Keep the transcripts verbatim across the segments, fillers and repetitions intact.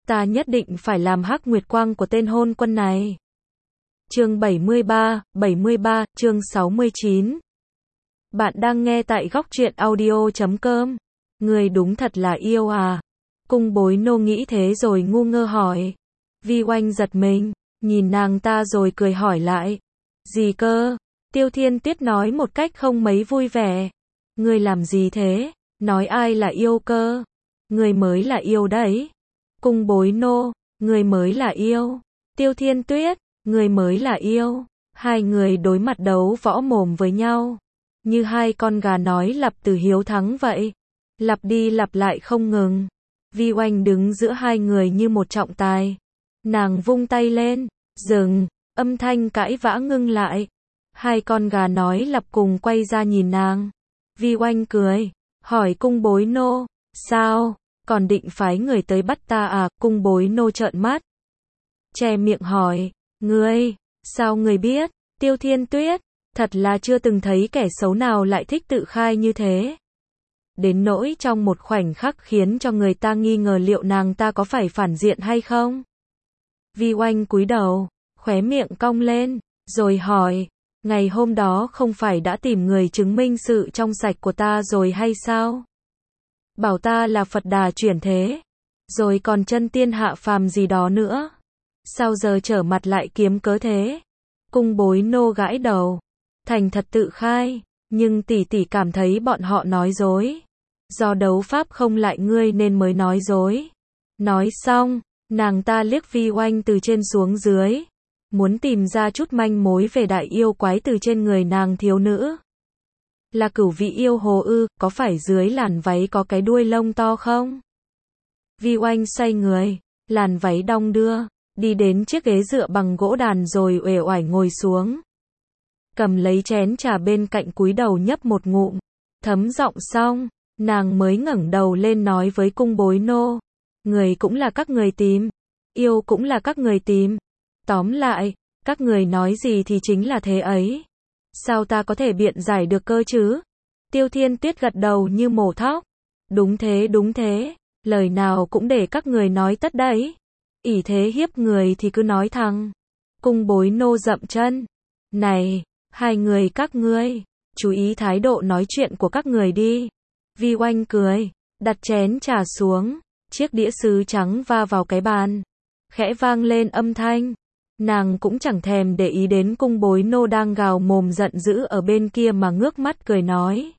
Ta nhất định phải làm hắc nguyệt quang của tên hôn quân này. Chương bảy mươi ba, bảy mươi ba, chương sáu mươi chín. Bạn đang nghe tại góc truyện audio chấm com. Người đúng thật là yêu à? Cung bối nô nghĩ thế rồi ngu ngơ hỏi. Vi Oanh giật mình, nhìn nàng ta rồi cười hỏi lại. Gì cơ? Tiêu Thiên Tuyết nói một cách không mấy vui vẻ. Ngươi làm gì thế? Nói ai là yêu cơ? Ngươi mới là yêu đấy. Cung bối nô, người mới là yêu. Tiêu Thiên Tuyết, người mới là yêu. Hai người đối mặt đấu võ mồm với nhau. Như hai con gà nói lặp từ hiếu thắng vậy. Lặp đi lặp lại không ngừng. Vi Oanh đứng giữa hai người như một trọng tài. Nàng vung tay lên, dừng, âm thanh cãi vã ngưng lại. Hai con gà nói lặp cùng quay ra nhìn nàng. Vi Oanh cười, hỏi cung bối nô, sao? Còn định phái người tới bắt ta à? Cung bối nô trợn mắt, che miệng hỏi, ngươi, sao ngươi biết? Tiêu Thiên Tuyết, thật là chưa từng thấy kẻ xấu nào lại thích tự khai như thế. Đến nỗi trong một khoảnh khắc khiến cho người ta nghi ngờ liệu nàng ta có phải phản diện hay không. Vi Oanh cúi đầu, khóe miệng cong lên, rồi hỏi, ngày hôm đó không phải đã tìm người chứng minh sự trong sạch của ta rồi hay sao? Bảo ta là Phật Đà chuyển thế, rồi còn chân tiên hạ phàm gì đó nữa. Sao giờ trở mặt lại kiếm cớ thế? Cung bối nô gãi đầu, thành thật tự khai, nhưng tỷ tỷ cảm thấy bọn họ nói dối. Do đấu pháp không lại ngươi nên mới nói dối. Nói xong, nàng ta liếc Vi Oanh từ trên xuống dưới, muốn tìm ra chút manh mối về đại yêu quái từ trên người nàng thiếu nữ. Là cửu vị yêu hồ ư? Có phải dưới làn váy có cái đuôi lông to không? Vi Oanh xoay người, làn váy đong đưa, đi đến chiếc ghế dựa bằng gỗ đàn rồi uể oải ngồi xuống. Cầm lấy chén trà bên cạnh cúi đầu nhấp một ngụm, thấm giọng xong, nàng mới ngẩng đầu lên nói với cung bối nô. Người cũng là các người tìm, yêu cũng là các người tìm. Tóm lại, các người nói gì thì chính là thế ấy. Sao ta có thể biện giải được cơ chứ? Tiêu Thiên Tuyết gật đầu như mổ thóc. Đúng thế, đúng thế, lời nào cũng để các người nói tất đấy. Ỷ thế hiếp người thì cứ nói thẳng. Cung bối nô dậm chân. Này, hai người các ngươi, chú ý thái độ nói chuyện của các người đi. Vi Oanh cười, đặt chén trà xuống, chiếc đĩa sứ trắng va vào cái bàn, khẽ vang lên âm thanh. Nàng cũng chẳng thèm để ý đến cung bối nô đang gào mồm giận dữ ở bên kia mà ngước mắt cười nói.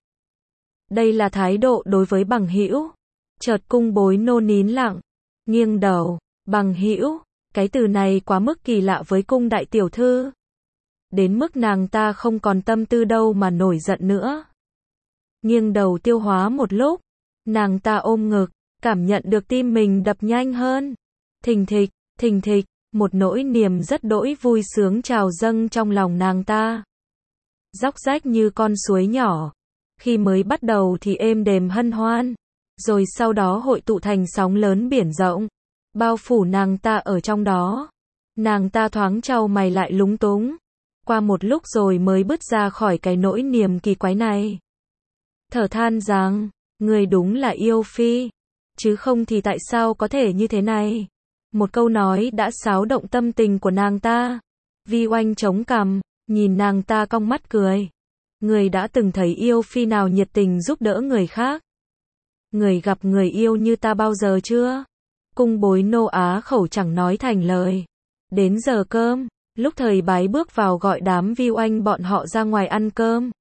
Đây là thái độ đối với bằng hữu. Chợt cung bối nô nín lặng, nghiêng đầu, bằng hữu, cái từ này quá mức kỳ lạ với cung đại tiểu thư. Đến mức nàng ta không còn tâm tư đâu mà nổi giận nữa. Nghiêng đầu tiêu hóa một lúc, nàng ta ôm ngực, cảm nhận được tim mình đập nhanh hơn. Thình thịch, thình thịch. Một nỗi niềm rất đỗi vui sướng trào dâng trong lòng nàng ta. Róc rách như con suối nhỏ. Khi mới bắt đầu thì êm đềm hân hoan. Rồi sau đó hội tụ thành sóng lớn biển rộng. Bao phủ nàng ta ở trong đó. Nàng ta thoáng chau mày lại lúng túng. Qua một lúc rồi mới bứt ra khỏi cái nỗi niềm kỳ quái này. Thở than rằng, người đúng là yêu phi. Chứ không thì tại sao có thể như thế này? Một câu nói đã xáo động tâm tình của nàng ta. Vi Oanh chống cằm, nhìn nàng ta cong mắt cười. Người đã từng thấy yêu phi nào nhiệt tình giúp đỡ người khác? Người gặp người yêu như ta bao giờ chưa? Cung bối nô á khẩu chẳng nói thành lời. Đến giờ cơm, lúc thời bái bước vào gọi đám Vi Oanh bọn họ ra ngoài ăn cơm.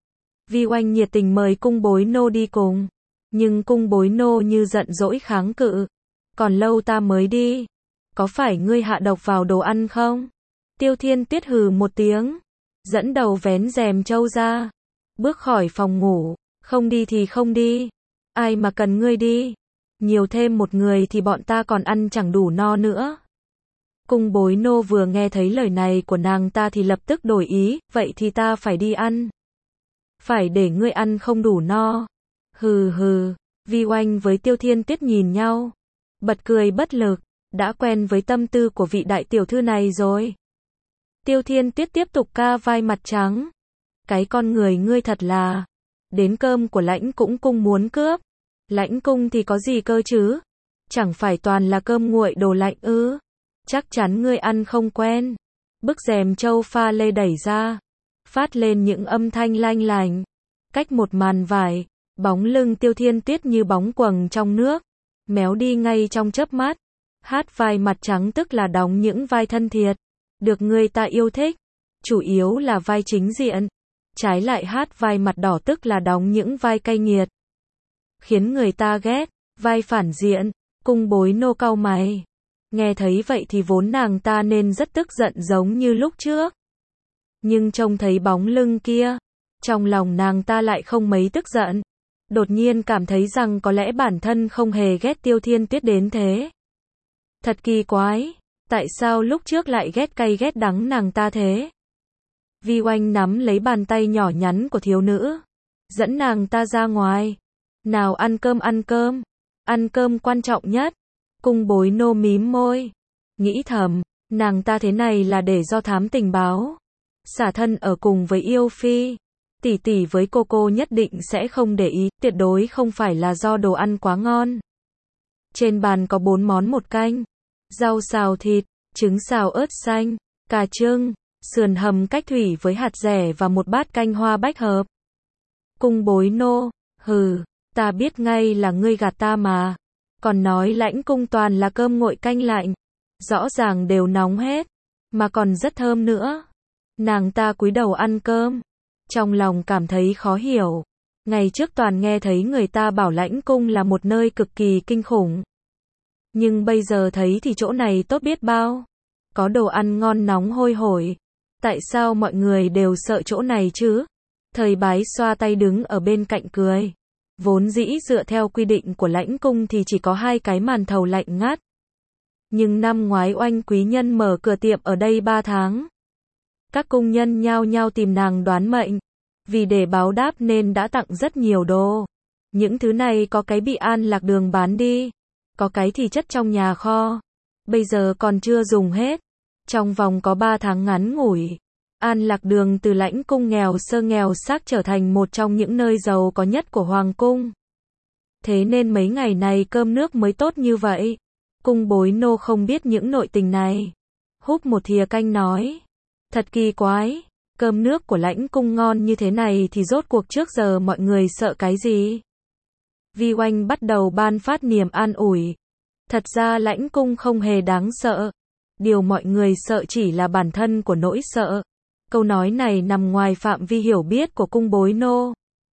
Vi Oanh nhiệt tình mời cung bối nô đi cùng. Nhưng cung bối nô như giận dỗi kháng cự. Còn lâu ta mới đi. Có phải ngươi hạ độc vào đồ ăn không? Tiêu Thiên Tuyết hừ một tiếng, dẫn đầu vén rèm trâu ra, bước khỏi phòng ngủ. Không đi thì không đi. Ai mà cần ngươi đi? Nhiều thêm một người thì bọn ta còn ăn chẳng đủ no nữa. Cung bối nô vừa nghe thấy lời này của nàng ta thì lập tức đổi ý. Vậy thì ta phải đi ăn. Phải để ngươi ăn không đủ no. Hừ hừ. Vi Oanh với Tiêu Thiên Tuyết nhìn nhau, bật cười bất lực. Đã quen với tâm tư của vị đại tiểu thư này rồi. Tiêu Thiên Tuyết tiếp tục ca vai mặt trắng. Cái con người ngươi thật là. Đến cơm của lãnh cũng cung muốn cướp. Lãnh cung thì có gì cơ chứ? Chẳng phải toàn là cơm nguội đồ lạnh ư? Chắc chắn ngươi ăn không quen. Bức rèm châu pha lê đẩy ra, phát lên những âm thanh lanh lành. Cách một màn vải, bóng lưng Tiêu Thiên Tuyết như bóng quầng trong nước, méo đi ngay trong chớp mắt. Hát vai mặt trắng tức là đóng những vai thân thiệt, được người ta yêu thích, chủ yếu là vai chính diện. Trái lại hát vai mặt đỏ tức là đóng những vai cay nghiệt, khiến người ta ghét. Vai phản diện, Cung Bối Nô cau mày. Nghe thấy vậy thì vốn nàng ta nên rất tức giận giống như lúc trước. Nhưng trông thấy bóng lưng kia, trong lòng nàng ta lại không mấy tức giận. Đột nhiên cảm thấy rằng có lẽ bản thân không hề ghét Tiêu Thiên Tuyết đến thế. Thật kỳ quái, tại sao lúc trước lại ghét cay ghét đắng nàng ta thế? Vi Oanh nắm lấy bàn tay nhỏ nhắn của thiếu nữ, dẫn nàng ta ra ngoài. Nào ăn cơm ăn cơm, ăn cơm quan trọng nhất. Cung Bối Nô mím môi, nghĩ thầm, nàng ta thế này là để do thám tình báo. Xả thân ở cùng với yêu phi, tỷ tỷ với cô cô nhất định sẽ không để ý, tuyệt đối không phải là do đồ ăn quá ngon. Trên bàn có bốn món một canh, rau xào thịt, trứng xào ớt xanh, cà chưng, sườn hầm cách thủy với hạt dẻ và một bát canh hoa bách hợp. Cung Bối Nô, hừ, ta biết ngay là ngươi gạt ta mà. Còn nói lãnh cung toàn là cơm nguội canh lạnh, rõ ràng đều nóng hết, mà còn rất thơm nữa. Nàng ta cúi đầu ăn cơm, trong lòng cảm thấy khó hiểu. Ngày trước toàn nghe thấy người ta bảo lãnh cung là một nơi cực kỳ kinh khủng, nhưng bây giờ thấy thì chỗ này tốt biết bao. Có đồ ăn ngon nóng hôi hổi. Tại sao mọi người đều sợ chỗ này chứ? Thời Bái xoa tay đứng ở bên cạnh cười. Vốn dĩ dựa theo quy định của lãnh cung thì chỉ có hai cái màn thầu lạnh ngắt. Nhưng năm ngoái Oanh quý nhân mở cửa tiệm ở đây ba tháng. Các cung nhân nhao nhao tìm nàng đoán mệnh. Vì để báo đáp nên đã tặng rất nhiều đồ. Những thứ này có cái bị An Lạc Đường bán đi, có cái thì chất trong nhà kho. Bây giờ còn chưa dùng hết. Trong vòng có ba tháng ngắn ngủi, An Lạc Đường từ lãnh cung nghèo sơ nghèo xác trở thành một trong những nơi giàu có nhất của Hoàng cung. Thế nên mấy ngày này cơm nước mới tốt như vậy. Cung Bối Nô không biết những nội tình này. Húp một thìa canh nói. Thật kỳ quái, cơm nước của lãnh cung ngon như thế này thì rốt cuộc trước giờ mọi người sợ cái gì? Vi Oanh bắt đầu ban phát niềm an ủi. Thật ra lãnh cung không hề đáng sợ. Điều mọi người sợ chỉ là bản thân của nỗi sợ. Câu nói này nằm ngoài phạm vi hiểu biết của Cung Bối Nô.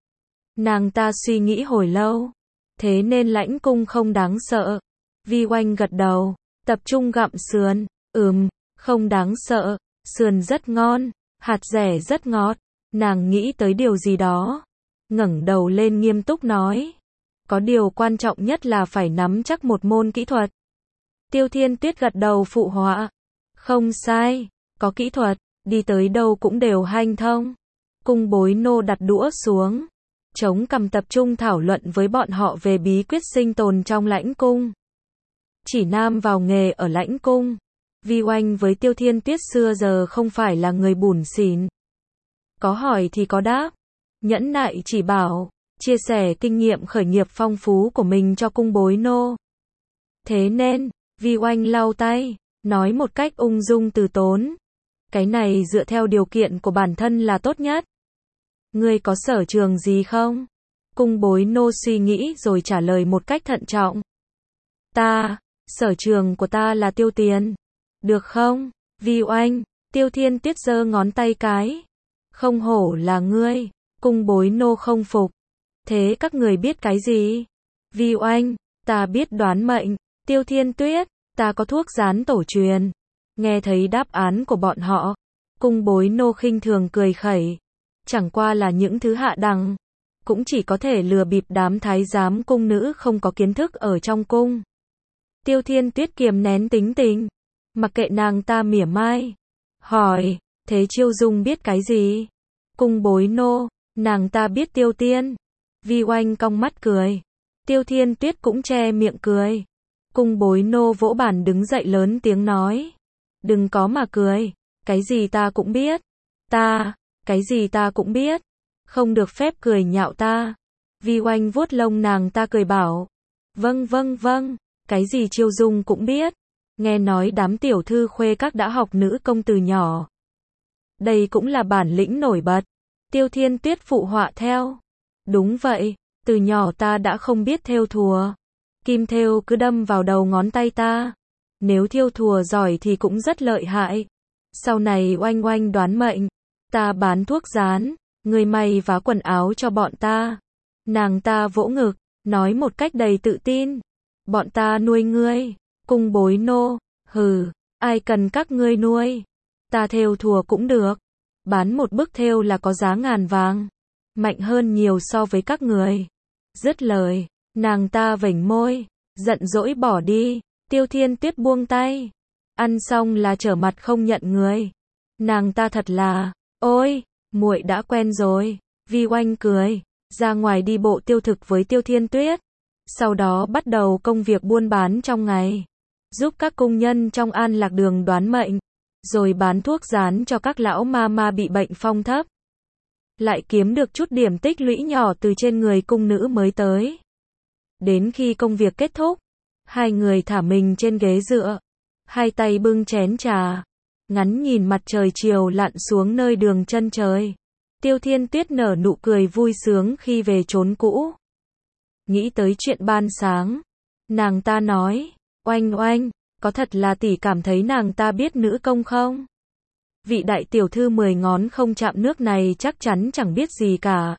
Nàng ta suy nghĩ hồi lâu. Thế nên lãnh cung không đáng sợ. Vi Oanh gật đầu, tập trung gặm sườn. Ừm, không đáng sợ. Sườn rất ngon, hạt dẻ rất ngọt. Nàng nghĩ tới điều gì đó, ngẩng đầu lên nghiêm túc nói. Có điều quan trọng nhất là phải nắm chắc một môn kỹ thuật. Tiêu Thiên Tuyết gật đầu phụ họa. Không sai, có kỹ thuật, đi tới đâu cũng đều hanh thông. Cung Bối Nô đặt đũa xuống, chống cằm tập trung thảo luận với bọn họ về bí quyết sinh tồn trong lãnh cung. Chỉ nam vào nghề ở lãnh cung. Vi Oanh với Tiêu Thiên Tuyết xưa giờ không phải là người bủn xỉn. Có hỏi thì có đáp, nhẫn nại chỉ bảo, chia sẻ kinh nghiệm khởi nghiệp phong phú của mình cho Cung Bối Nô. Thế nên, Vi Oanh lau tay, nói một cách ung dung từ tốn. Cái này dựa theo điều kiện của bản thân là tốt nhất. Ngươi có sở trường gì không? Cung Bối Nô suy nghĩ rồi trả lời một cách thận trọng. Ta, sở trường của ta là tiêu tiền. Được không? Vi Oanh, Tiêu Thiên Tuyết giơ ngón tay cái. Không hổ là ngươi. Cung Bối Nô không phục. Thế các người biết cái gì? Vi Oanh, ta biết đoán mệnh. Tiêu Thiên Tuyết, ta có thuốc dán tổ truyền. Nghe thấy đáp án của bọn họ, Cung Bối Nô khinh thường cười khẩy. Chẳng qua là những thứ hạ đẳng, cũng chỉ có thể lừa bịp đám thái giám cung nữ không có kiến thức ở trong cung. Tiêu Thiên Tuyết kiềm nén tính tình, mặc kệ nàng ta mỉa mai, hỏi, thế Chiêu Dung biết cái gì? Cung Bối Nô, nàng ta biết Tiêu Tiên. Vi Oanh cong mắt cười. Tiêu Thiên Tuyết cũng che miệng cười. Cung Bối Nô vỗ bàn đứng dậy lớn tiếng nói. Đừng có mà cười, cái gì ta cũng biết. Ta, cái gì ta cũng biết. Không được phép cười nhạo ta. Vi Oanh vuốt lông nàng ta cười bảo. Vâng vâng vâng, cái gì Chiêu Dung cũng biết. Nghe nói đám tiểu thư khuê các đã học nữ công từ nhỏ. Đây cũng là bản lĩnh nổi bật. Tiêu Thiên Tuyết phụ họa theo. Đúng vậy, từ nhỏ ta đã không biết thêu thùa. Kim thêu cứ đâm vào đầu ngón tay ta. Nếu thêu thùa giỏi thì cũng rất lợi hại. Sau này Oanh Oanh đoán mệnh. Ta bán thuốc dán, người may vá quần áo cho bọn ta. Nàng ta vỗ ngực, nói một cách đầy tự tin. Bọn ta nuôi ngươi, cung bối nô, hừ, ai cần các ngươi nuôi. Ta thêu thùa cũng được. Bán một bức thêu là có giá ngàn vàng. Mạnh hơn nhiều so với các người. Dứt lời, nàng ta vểnh môi, giận dỗi bỏ đi. Tiêu Thiên Tuyết buông tay. Ăn xong là trở mặt không nhận người. Nàng ta thật là, ôi, muội đã quen rồi. Vi Oanh cười, ra ngoài đi bộ tiêu thực với Tiêu Thiên Tuyết. Sau đó bắt đầu công việc buôn bán trong ngày. Giúp các cung nhân trong An Lạc Đường đoán mệnh. Rồi bán thuốc dán cho các lão ma ma bị bệnh phong thấp. Lại kiếm được chút điểm tích lũy nhỏ từ trên người cung nữ mới tới. Đến khi công việc kết thúc, hai người thả mình trên ghế dựa. Hai tay bưng chén trà. Ngắn nhìn mặt trời chiều lặn xuống nơi đường chân trời. Tiêu Thiên Tuyết nở nụ cười vui sướng khi về chốn cũ. Nghĩ tới chuyện ban sáng. Nàng ta nói, Oanh Oanh, có thật là tỷ cảm thấy nàng ta biết nữ công không? Vị đại tiểu thư mười ngón không chạm nước này chắc chắn chẳng biết gì cả.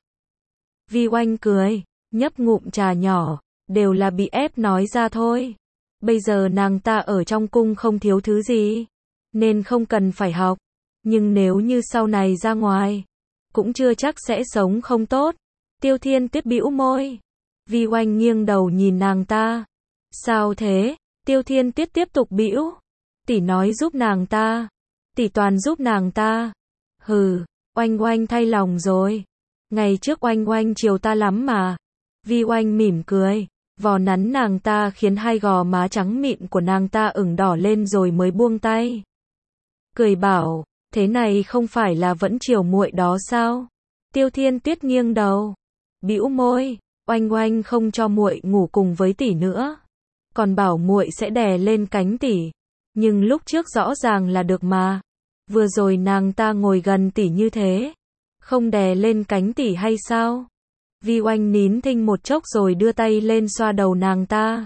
Vi Oanh cười, nhấp ngụm trà nhỏ, đều là bị ép nói ra thôi. Bây giờ nàng ta ở trong cung không thiếu thứ gì, nên không cần phải học. Nhưng nếu như sau này ra ngoài, cũng chưa chắc sẽ sống không tốt. Tiêu Thiên Tuyết bĩu môi. Vi Oanh nghiêng đầu nhìn nàng ta. Sao thế? Tiêu Thiên Tuyết tiếp tục bĩu. Tỷ nói giúp nàng ta. Tỷ toàn giúp nàng ta. Hừ, Oanh Oanh thay lòng rồi. Ngày trước Oanh Oanh chiều ta lắm mà. Vi Oanh mỉm cười, vò nắn nàng ta khiến hai gò má trắng mịn của nàng ta ửng đỏ lên rồi mới buông tay. Cười bảo, thế này không phải là vẫn chiều muội đó sao? Tiêu Thiên Tuyết nghiêng đầu, bĩu môi, Oanh Oanh không cho muội ngủ cùng với tỷ nữa, còn bảo muội sẽ đè lên cánh tỷ. Nhưng lúc trước rõ ràng là được mà. Vừa rồi nàng ta ngồi gần tỷ như thế, không đè lên cánh tỷ hay sao? Vi Oanh nín thinh một chốc rồi đưa tay lên xoa đầu nàng ta.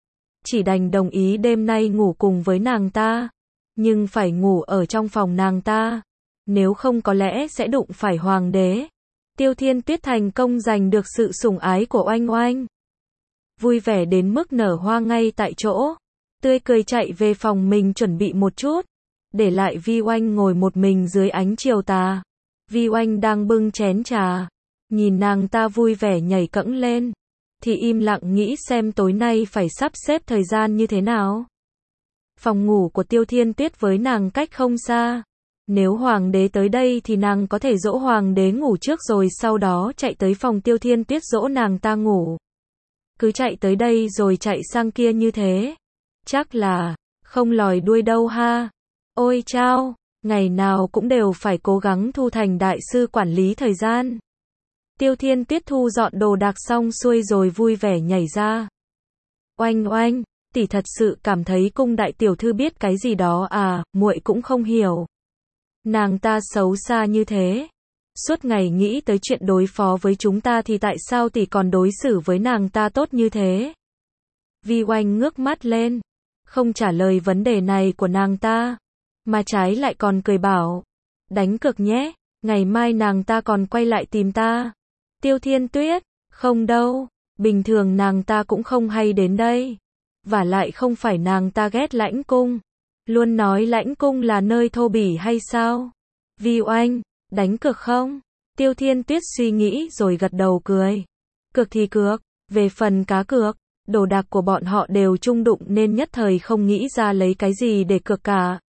Chỉ đành đồng ý đêm nay ngủ cùng với nàng ta, nhưng phải ngủ ở trong phòng nàng ta, nếu không có lẽ sẽ đụng phải hoàng đế. Tiêu Thiên Tuyết thành công giành được sự sủng ái của Oanh Oanh. Vui vẻ đến mức nở hoa ngay tại chỗ, tươi cười chạy về phòng mình chuẩn bị một chút, để lại Vi Oanh ngồi một mình dưới ánh chiều tà. Vi Oanh đang bưng chén trà, nhìn nàng ta vui vẻ nhảy cẫng lên, thì im lặng nghĩ xem tối nay phải sắp xếp thời gian như thế nào. Phòng ngủ của Tiêu Thiên Tuyết với nàng cách không xa. Nếu hoàng đế tới đây thì nàng có thể dỗ hoàng đế ngủ trước rồi sau đó chạy tới phòng Tiêu Thiên Tuyết dỗ nàng ta ngủ. Cứ chạy tới đây rồi chạy sang kia như thế, chắc là không lòi đuôi đâu ha. Ôi chao, ngày nào cũng đều phải cố gắng thu thành đại sư quản lý thời gian. Tiêu Thiên Tuyết thu dọn đồ đạc xong xuôi rồi vui vẻ nhảy ra. Oanh Oanh, tỷ thật sự cảm thấy cung đại tiểu thư biết cái gì đó à? Muội cũng không hiểu. Nàng ta xấu xa như thế, suốt ngày nghĩ tới chuyện đối phó với chúng ta thì tại sao tỷ còn đối xử với nàng ta tốt như thế? Vi Oanh ngước mắt lên, không trả lời vấn đề này của nàng ta, mà trái lại còn cười bảo, đánh cược nhé, ngày mai nàng ta còn quay lại tìm ta. Tiêu Thiên Tuyết, không đâu, bình thường nàng ta cũng không hay đến đây. Vả lại không phải nàng ta ghét Lãnh Cung, luôn nói Lãnh Cung là nơi thô bỉ hay sao? Vi Oanh, đánh cược không? Tiêu Thiên Tuyết suy nghĩ rồi gật đầu cười. Cược thì cược, về phần cá cược, đồ đạc của bọn họ đều chung đụng nên nhất thời không nghĩ ra lấy cái gì để cược cả.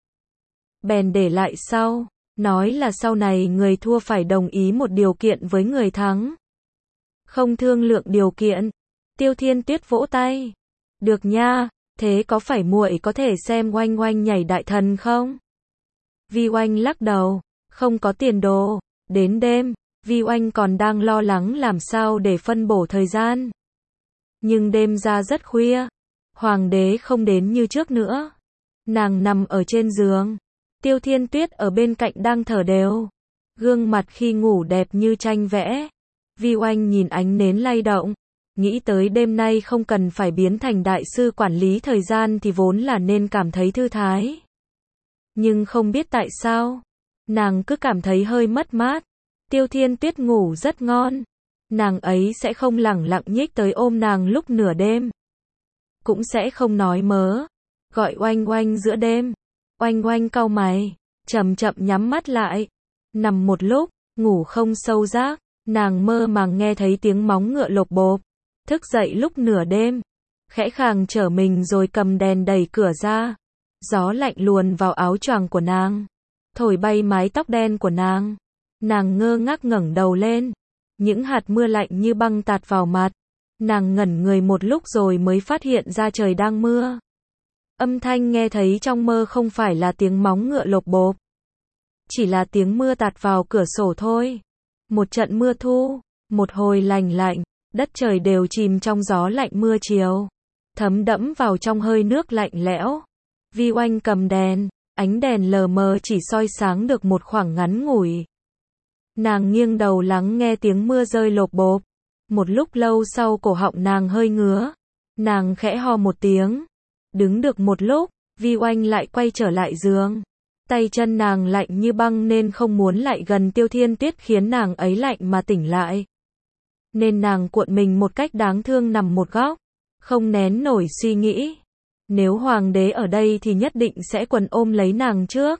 Bèn để lại sau, nói là sau này người thua phải đồng ý một điều kiện với người thắng. Không thương lượng điều kiện. Tiêu Thiên Tuyết vỗ tay. Được nha, thế có phải muội có thể xem Oanh Oanh nhảy đại thần không? Vi Oanh lắc đầu, không có tiền đồ. Đến đêm, Vi Oanh còn đang lo lắng làm sao để phân bổ thời gian. Nhưng đêm ra rất khuya, Hoàng đế không đến như trước nữa. Nàng nằm ở trên giường. Tiêu Thiên Tuyết ở bên cạnh đang thở đều. Gương mặt khi ngủ đẹp như tranh vẽ. Vi Oanh nhìn ánh nến lay động. Nghĩ tới đêm nay không cần phải biến thành đại sư quản lý thời gian thì vốn là nên cảm thấy thư thái. Nhưng không biết tại sao. Nàng cứ cảm thấy hơi mất mát. Tiêu Thiên Tuyết ngủ rất ngon. Nàng ấy sẽ không lẳng lặng nhích tới ôm nàng lúc nửa đêm. Cũng sẽ không nói mớ. Gọi Oanh Oanh giữa đêm. Oanh Oanh cau mày. Chậm chậm nhắm mắt lại. Nằm một lúc, ngủ không sâu giấc. Nàng mơ màng nghe thấy tiếng móng ngựa lộp bộp. Thức dậy lúc nửa đêm. Khẽ khàng trở mình rồi cầm đèn đẩy cửa ra. Gió lạnh luồn vào áo choàng của nàng. Thổi bay mái tóc đen của nàng. Nàng ngơ ngác ngẩng đầu lên. Những hạt mưa lạnh như băng tạt vào mặt. Nàng ngẩn người một lúc rồi mới phát hiện ra trời đang mưa. Âm thanh nghe thấy trong mơ không phải là tiếng móng ngựa lộp bộp. Chỉ là tiếng mưa tạt vào cửa sổ thôi. Một trận mưa thu, một hồi lành lạnh, đất trời đều chìm trong gió lạnh mưa chiều. Thấm đẫm vào trong hơi nước lạnh lẽo. Vi Oanh cầm đèn, ánh đèn lờ mờ chỉ soi sáng được một khoảng ngắn ngủi. Nàng nghiêng đầu lắng nghe tiếng mưa rơi lộp bộp. Một lúc lâu sau cổ họng nàng hơi ngứa. Nàng khẽ ho một tiếng. Đứng được một lúc, Vi Oanh lại quay trở lại giường. Tay chân nàng lạnh như băng nên không muốn lại gần Tiêu Thiên Tuyết khiến nàng ấy lạnh mà tỉnh lại. Nên nàng cuộn mình một cách đáng thương nằm một góc. Không nén nổi suy nghĩ. Nếu hoàng đế ở đây thì nhất định sẽ quần ôm lấy nàng trước.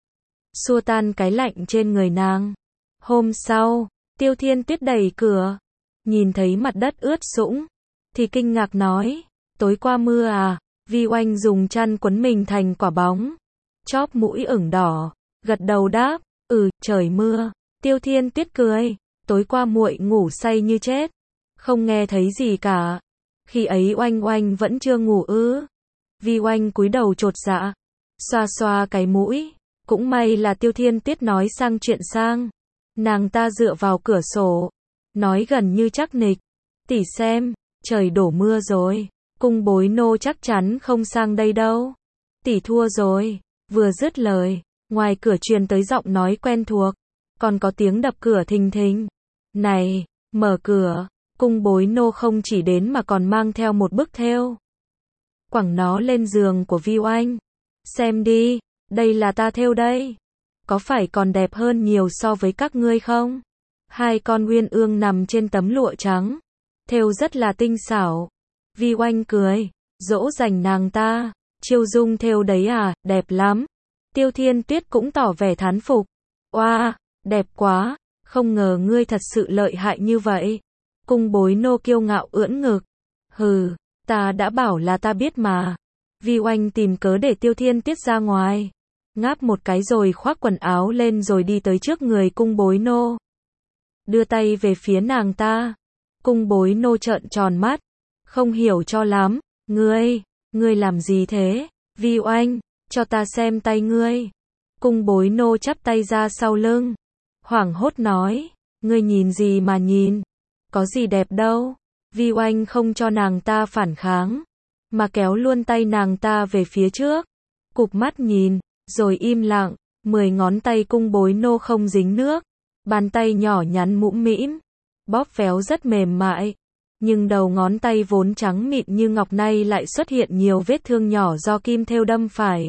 Xua tan cái lạnh trên người nàng. Hôm sau, Tiêu Thiên Tuyết đẩy cửa. Nhìn thấy mặt đất ướt sũng. Thì kinh ngạc nói. Tối qua mưa à? Vi Oanh dùng chăn quấn mình thành quả bóng. Chóp mũi ửng đỏ. Gật đầu đáp. Ừ, trời mưa. Tiêu Thiên Tuyết cười. Tối qua muội ngủ say như chết. Không nghe thấy gì cả. Khi ấy Oanh Oanh vẫn chưa ngủ ư? Vi Oanh cúi đầu chột dạ. Xoa xoa cái mũi. Cũng may là Tiêu Thiên Tuyết nói sang chuyện sang. Nàng ta dựa vào cửa sổ. Nói gần như chắc nịch. Tỷ xem, trời đổ mưa rồi. Cung bối nô chắc chắn không sang đây đâu. Tỷ thua rồi. Vừa dứt lời, ngoài cửa truyền tới giọng nói quen thuộc. Còn có tiếng đập cửa thình thình. Này, mở cửa. Cung bối nô không chỉ đến mà còn mang theo một bức thêu. Quẳng nó lên giường của Vi Oanh. Xem đi, đây là ta thêu đây. Có phải còn đẹp hơn nhiều so với các ngươi không? Hai con uyên ương nằm trên tấm lụa trắng. Thêu rất là tinh xảo. Vi Oanh cười, dỗ dành nàng ta. Chiêu dung thêu đấy à, đẹp lắm. Tiêu Thiên Tuyết cũng tỏ vẻ thán phục. Oa, wow, đẹp quá, không ngờ ngươi thật sự lợi hại như vậy. Cung bối nô kiêu ngạo ưỡn ngực. Hừ, ta đã bảo là ta biết mà. Vi Oanh tìm cớ để Tiêu Thiên Tuyết ra ngoài. Ngáp một cái rồi khoác quần áo lên rồi đi tới trước người cung bối nô. Đưa tay về phía nàng ta. Cung bối nô trợn tròn mắt. Không hiểu cho lắm. Ngươi, ngươi làm gì thế? Vi Oanh, cho ta xem tay ngươi. Cung bối nô chắp tay ra sau lưng. Hoảng hốt nói. Ngươi nhìn gì mà nhìn? Có gì đẹp đâu. Vi Oanh không cho nàng ta phản kháng. Mà kéo luôn tay nàng ta về phía trước. Cụp mắt nhìn. Rồi im lặng. Mười ngón tay cung bối nô không dính nước. Bàn tay nhỏ nhắn mũm mĩm. Bóp véo rất mềm mại. Nhưng đầu ngón tay vốn trắng mịn như ngọc nay lại xuất hiện nhiều vết thương nhỏ do kim thêu đâm phải.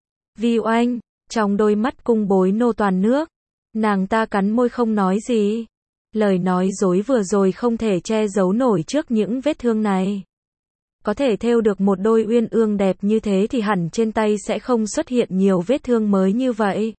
Vi Oanh, trong đôi mắt cung bối nô toàn nước. Nàng ta cắn môi không nói gì. Lời nói dối vừa rồi không thể che giấu nổi trước những vết thương này. Có thể thêu được một đôi uyên ương đẹp như thế thì hẳn trên tay sẽ không xuất hiện nhiều vết thương mới như vậy.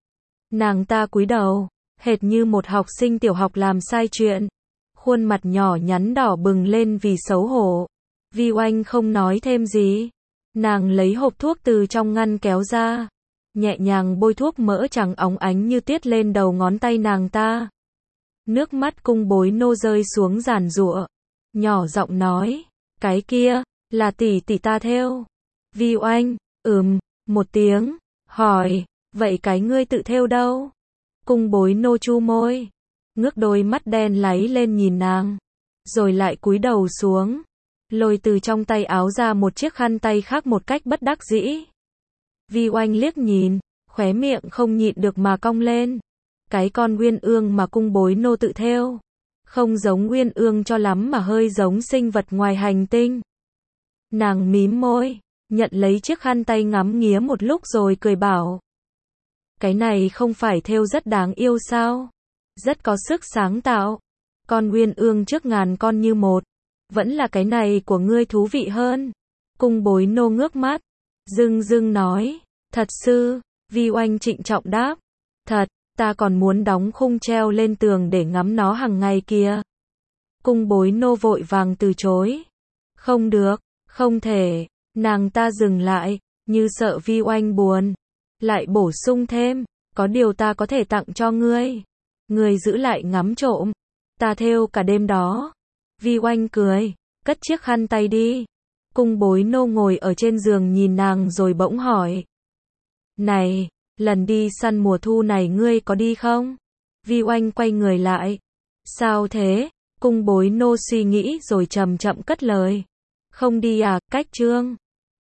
Nàng ta cúi đầu, hệt như một học sinh tiểu học làm sai chuyện. Khuôn mặt nhỏ nhắn đỏ bừng lên vì xấu hổ. Vi Oanh không nói thêm gì. Nàng lấy hộp thuốc từ trong ngăn kéo ra. Nhẹ nhàng bôi thuốc mỡ trắng óng ánh như tiết lên đầu ngón tay nàng ta. Nước mắt cung bối nô rơi xuống giàn giụa. Nhỏ giọng nói. Cái kia, là tỷ tỷ ta thêu. Vi Oanh, ừm, một tiếng. Hỏi, vậy cái ngươi tự thêu đâu? Cung bối nô chu môi. Ngước đôi mắt đen láy lên nhìn nàng. Rồi lại cúi đầu xuống. lôi từ trong tay áo ra một chiếc khăn tay khác một cách bất đắc dĩ. Vi Oanh liếc nhìn, khóe miệng không nhịn được mà cong lên. Cái con uyên ương mà cung bối nô tự thêu, không giống uyên ương cho lắm mà hơi giống sinh vật ngoài hành tinh. Nàng mím môi, nhận lấy chiếc khăn tay ngắm nghía một lúc rồi cười bảo. Cái này không phải thêu rất đáng yêu sao? Rất có sức sáng tạo. Con uyên ương trước ngàn con như một. Vẫn là cái này của ngươi thú vị hơn. Cung bối nô ngước mắt, dưng dưng nói. Thật sự, Vi Oanh trịnh trọng đáp. Thật, ta còn muốn đóng khung treo lên tường để ngắm nó hàng ngày kìa. Cung bối nô vội vàng từ chối. Không được, không thể. Nàng ta dừng lại, như sợ Vi Oanh buồn. Lại bổ sung thêm, có điều ta có thể tặng cho ngươi. Ngươi giữ lại ngắm trộm. Ta thêu cả đêm đó. Vi Oanh cười, cất chiếc khăn tay đi. Cung bối nô ngồi ở trên giường nhìn nàng rồi bỗng hỏi. Này, lần đi săn mùa thu này ngươi có đi không? Vi Oanh quay người lại. Sao thế? Cung bối nô suy nghĩ rồi chậm chậm cất lời. Không đi à, cách trương.